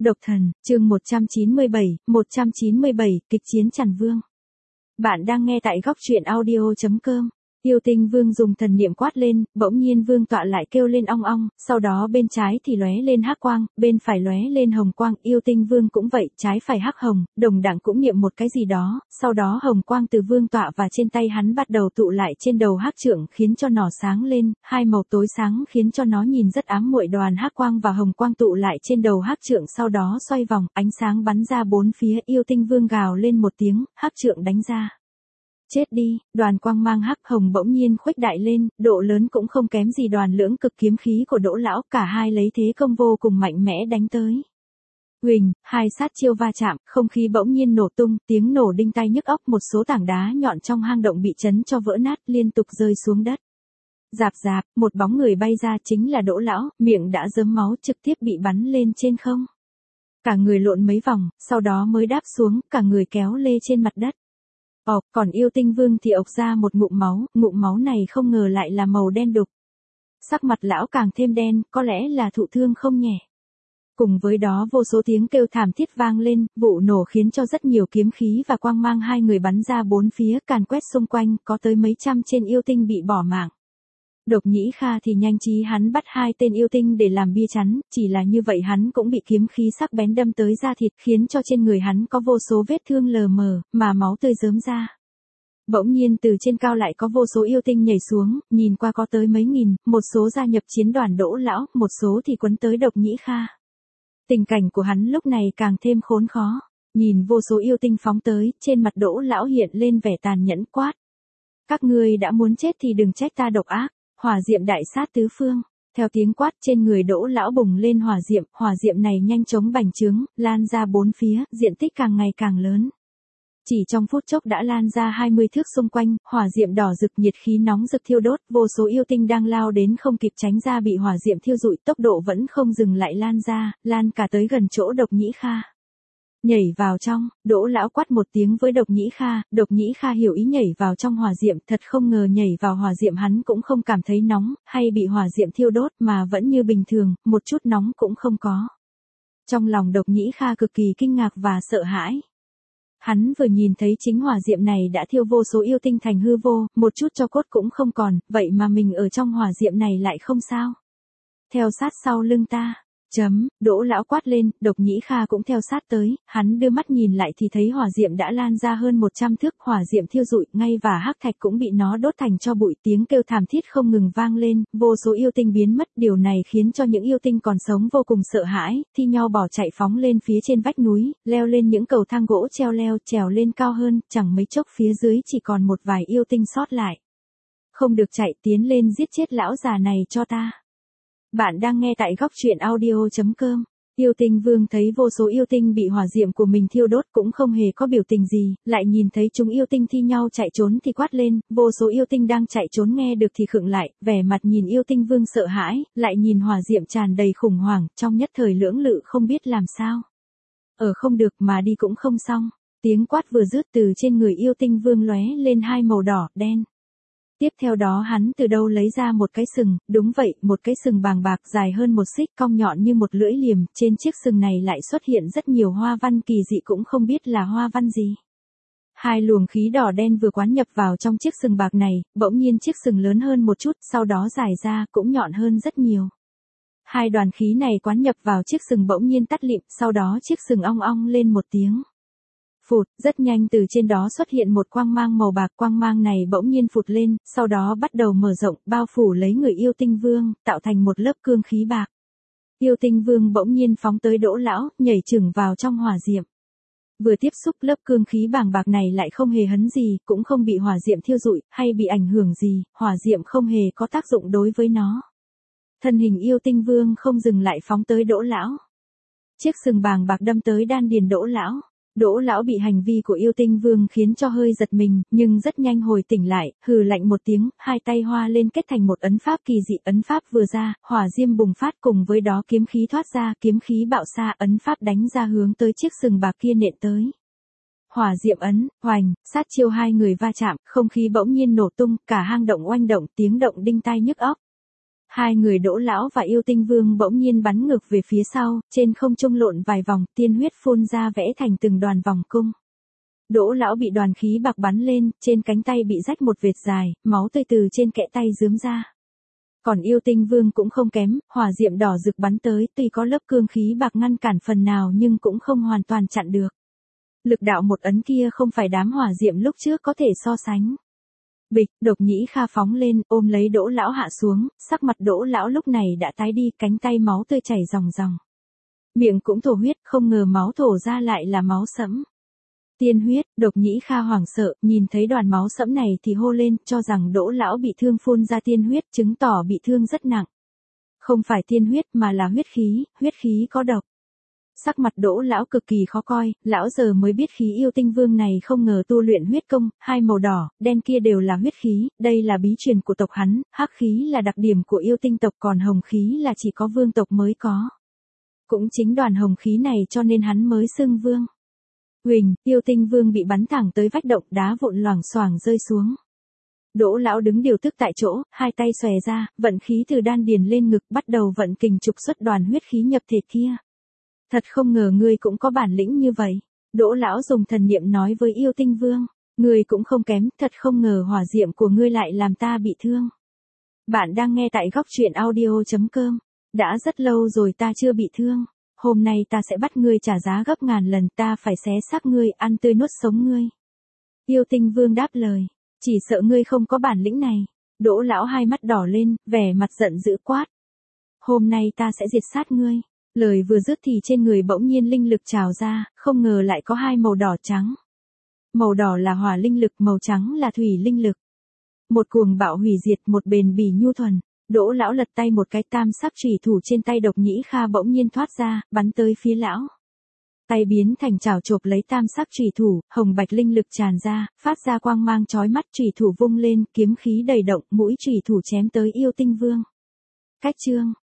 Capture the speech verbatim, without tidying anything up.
Độc thần, chương một trăm chín mươi bảy, một trăm chín mươi bảy, kịch chiến Trần Vương. Bạn đang nghe tại góc truyện audio chấm com. Yêu Tinh Vương dùng thần niệm quát lên, bỗng nhiên vương tọa lại kêu lên ong ong, sau đó bên trái thì lóe lên hắc quang, bên phải lóe lên hồng quang, Yêu Tinh Vương cũng vậy, trái phải hắc hồng, đồng đẳng cũng niệm một cái gì đó, sau đó hồng quang từ vương tọa và trên tay hắn bắt đầu tụ lại trên đầu hắc trượng khiến cho nó sáng lên, hai màu tối sáng khiến cho nó nhìn rất ám muội, đoàn hắc quang và hồng quang tụ lại trên đầu hắc trượng sau đó xoay vòng, ánh sáng bắn ra bốn phía, Yêu Tinh Vương gào lên một tiếng, hắc trượng đánh ra. Chết đi, đoàn quang mang hắc hồng bỗng nhiên khuếch đại lên, độ lớn cũng không kém gì đoàn lưỡng cực kiếm khí của Đỗ lão, cả hai lấy thế công vô cùng mạnh mẽ đánh tới. Huỳnh, hai sát chiêu va chạm, không khí bỗng nhiên nổ tung, tiếng nổ đinh tai nhức óc, một số tảng đá nhọn trong hang động bị chấn cho vỡ nát, liên tục rơi xuống đất. Rạp rạp, một bóng người bay ra, chính là Đỗ lão, miệng đã rớm máu, trực tiếp bị bắn lên trên không. Cả người lộn mấy vòng, sau đó mới đáp xuống, cả người kéo lê trên mặt đất. Ộc, còn Yêu Tinh Vương thì ộc ra một ngụm máu, ngụm máu này không ngờ lại là màu đen đục. Sắc mặt lão càng thêm đen, có lẽ là thụ thương không nhẹ. Cùng với đó vô số tiếng kêu thảm thiết vang lên, vụ nổ khiến cho rất nhiều kiếm khí và quang mang hai người bắn ra bốn phía, càn quét xung quanh, có tới mấy trăm trên yêu tinh bị bỏ mạng. Độc Nhĩ Kha thì nhanh trí hắn bắt hai tên yêu tinh để làm bia chắn, chỉ là như vậy hắn cũng bị kiếm khí sắc bén đâm tới da thịt, khiến cho trên người hắn có vô số vết thương lờ mờ, mà máu tươi rớm ra. Bỗng nhiên từ trên cao lại có vô số yêu tinh nhảy xuống, nhìn qua có tới mấy nghìn, một số gia nhập chiến đoàn Đỗ lão, một số thì quấn tới Độc Nhĩ Kha. Tình cảnh của hắn lúc này càng thêm khốn khó, nhìn vô số yêu tinh phóng tới, trên mặt Đỗ lão hiện lên vẻ tàn nhẫn quát. Các ngươi đã muốn chết thì đừng trách ta độc ác. Hỏa diệm đại sát tứ phương, theo tiếng quát trên người Đỗ lão bùng lên hỏa diệm, hỏa diệm này nhanh chóng bành trướng, lan ra bốn phía, diện tích càng ngày càng lớn. Chỉ trong phút chốc đã lan ra hai mươi thước xung quanh, hỏa diệm đỏ rực, nhiệt khí nóng rực thiêu đốt, vô số yêu tinh đang lao đến không kịp tránh ra bị hỏa diệm thiêu rụi, tốc độ vẫn không dừng lại lan ra, lan cả tới gần chỗ Độc Nhĩ Kha. Nhảy vào trong, Đỗ lão quát một tiếng với Độc Nhĩ Kha, Độc Nhĩ Kha hiểu ý nhảy vào trong hỏa diệm, thật không ngờ nhảy vào hỏa diệm hắn cũng không cảm thấy nóng, hay bị hỏa diệm thiêu đốt mà vẫn như bình thường, một chút nóng cũng không có. Trong lòng Độc Nhĩ Kha cực kỳ kinh ngạc và sợ hãi. Hắn vừa nhìn thấy chính hỏa diệm này đã thiêu vô số yêu tinh thành hư vô, một chút cho cốt cũng không còn, vậy mà mình ở trong hỏa diệm này lại không sao. Theo sát sau lưng ta. Chấm, Đỗ lão quát lên, Độc Nhĩ Kha cũng theo sát tới, hắn đưa mắt nhìn lại thì thấy hỏa diệm đã lan ra hơn một trăm thước, hỏa diệm thiêu rụi, ngay và hắc thạch cũng bị nó đốt thành cho bụi, tiếng kêu thảm thiết không ngừng vang lên, vô số yêu tinh biến mất, điều này khiến cho những yêu tinh còn sống vô cùng sợ hãi, thi nhau bỏ chạy phóng lên phía trên vách núi, leo lên những cầu thang gỗ treo leo, trèo lên cao hơn, chẳng mấy chốc phía dưới chỉ còn một vài yêu tinh sót lại. Không được chạy, tiến lên giết chết lão già này cho ta. Bạn đang nghe tại góc truyện audio chấm com. Yêu Tinh Vương thấy vô số yêu tinh bị hỏa diệm của mình thiêu đốt cũng không hề có biểu tình gì, lại nhìn thấy chúng yêu tinh thi nhau chạy trốn thì quát lên, vô số yêu tinh đang chạy trốn nghe được thì khựng lại, vẻ mặt nhìn Yêu Tinh Vương sợ hãi, lại nhìn hỏa diệm tràn đầy khủng hoảng, trong nhất thời lưỡng lự không biết làm sao. Ở không được mà đi cũng không xong, tiếng quát vừa dứt từ trên người Yêu Tinh Vương lóe lên hai màu đỏ, đen. Tiếp theo đó hắn từ đâu lấy ra một cái sừng, đúng vậy, một cái sừng bàng bạc dài hơn một xích, cong nhọn như một lưỡi liềm, trên chiếc sừng này lại xuất hiện rất nhiều hoa văn kỳ dị cũng không biết là hoa văn gì. Hai luồng khí đỏ đen vừa quán nhập vào trong chiếc sừng bạc này, bỗng nhiên chiếc sừng lớn hơn một chút, sau đó dài ra cũng nhọn hơn rất nhiều. Hai đoàn khí này quán nhập vào chiếc sừng bỗng nhiên tắt lịm, sau đó chiếc sừng ong ong lên một tiếng. Phụt, rất nhanh từ trên đó xuất hiện một quang mang màu bạc, quang mang này bỗng nhiên phụt lên, sau đó bắt đầu mở rộng, bao phủ lấy người Yêu Tinh Vương, tạo thành một lớp cương khí bạc. Yêu Tinh Vương bỗng nhiên phóng tới Đỗ lão, nhảy chừng vào trong hỏa diệm. Vừa tiếp xúc lớp cương khí bàng bạc này lại không hề hấn gì, cũng không bị hỏa diệm thiêu rụi, hay bị ảnh hưởng gì, hỏa diệm không hề có tác dụng đối với nó. Thân hình Yêu Tinh Vương không dừng lại phóng tới Đỗ lão. Chiếc sừng bàng bạc đâm tới đan điền Đỗ lão. Đỗ lão bị hành vi của Yêu Tinh Vương khiến cho hơi giật mình, nhưng rất nhanh hồi tỉnh lại, hừ lạnh một tiếng, hai tay hoa lên kết thành một ấn pháp kỳ dị, ấn pháp vừa ra, hỏa diêm bùng phát cùng với đó kiếm khí thoát ra, kiếm khí bạo xa, ấn pháp đánh ra hướng tới chiếc sừng bạc kia nện tới. Hỏa diệm ấn, hoành, sát chiêu hai người va chạm, không khí bỗng nhiên nổ tung, cả hang động oanh động, tiếng động đinh tai nhức óc. Hai người Đỗ lão và Yêu Tinh Vương bỗng nhiên bắn ngược về phía sau, trên không trung lộn vài vòng, tiên huyết phun ra vẽ thành từng đoàn vòng cung. Đỗ lão bị đoàn khí bạc bắn lên, trên cánh tay bị rách một vệt dài, máu tươi từ trên kẽ tay rướm ra. Còn Yêu Tinh Vương cũng không kém, hỏa diệm đỏ rực bắn tới, tuy có lớp cương khí bạc ngăn cản phần nào nhưng cũng không hoàn toàn chặn được. Lực đạo một ấn kia không phải đám hỏa diệm lúc trước có thể so sánh. Bịch, Độc Nhĩ Kha phóng lên, ôm lấy Đỗ lão hạ xuống, sắc mặt Đỗ lão lúc này đã tái đi, cánh tay máu tươi chảy ròng ròng. Miệng cũng thổ huyết, không ngờ máu thổ ra lại là máu sẫm. Tiên huyết, Độc Nhĩ Kha hoảng sợ, nhìn thấy đoàn máu sẫm này thì hô lên, cho rằng Đỗ lão bị thương phun ra tiên huyết, chứng tỏ bị thương rất nặng. Không phải tiên huyết mà là huyết khí, huyết khí có độc. Sắc mặt Đỗ lão cực kỳ khó coi, lão giờ mới biết khí Yêu Tinh Vương này không ngờ tu luyện huyết công, hai màu đỏ, đen kia đều là huyết khí, đây là bí truyền của tộc hắn, hắc khí là đặc điểm của yêu tinh tộc, còn hồng khí là chỉ có vương tộc mới có. Cũng chính đoàn hồng khí này cho nên hắn mới xưng vương. Huỳnh, Yêu Tinh Vương bị bắn thẳng tới vách động, đá vụn loảng xoảng rơi xuống. Đỗ lão đứng điều tức tại chỗ, hai tay xòe ra, vận khí từ đan điền lên ngực, bắt đầu vận kình trục xuất đoàn huyết khí nhập thể kia. Thật không ngờ ngươi cũng có bản lĩnh như vậy. Đỗ lão dùng thần niệm nói với Yêu Tinh Vương, ngươi cũng không kém, thật không ngờ hỏa diệm của ngươi lại làm ta bị thương. Bạn đang nghe tại góc truyện audio chấm com. Đã rất lâu rồi ta chưa bị thương. Hôm nay ta sẽ bắt ngươi trả giá gấp ngàn lần, ta phải xé xác ngươi, ăn tươi nuốt sống ngươi. Yêu Tinh Vương đáp lời, chỉ sợ ngươi không có bản lĩnh này. Đỗ lão hai mắt đỏ lên, vẻ mặt giận dữ quát. Hôm nay ta sẽ diệt sát ngươi. Lời vừa dứt thì trên người bỗng nhiên linh lực trào ra, không ngờ lại có hai màu đỏ trắng. Màu đỏ là hỏa linh lực, màu trắng là thủy linh lực. Một cuồng bạo hủy diệt, một bền bỉ nhu thuần. Đỗ lão lật tay một cái, tam sắc chủy thủ trên tay Độc Nhĩ Kha bỗng nhiên thoát ra, bắn tới phía lão. Tay biến thành chảo chộp lấy tam sắc chủy thủ, hồng bạch linh lực tràn ra, phát ra quang mang chói mắt, chủy thủ vung lên, kiếm khí đầy động, mũi chủy thủ chém tới Yêu Tinh Vương. Cách chương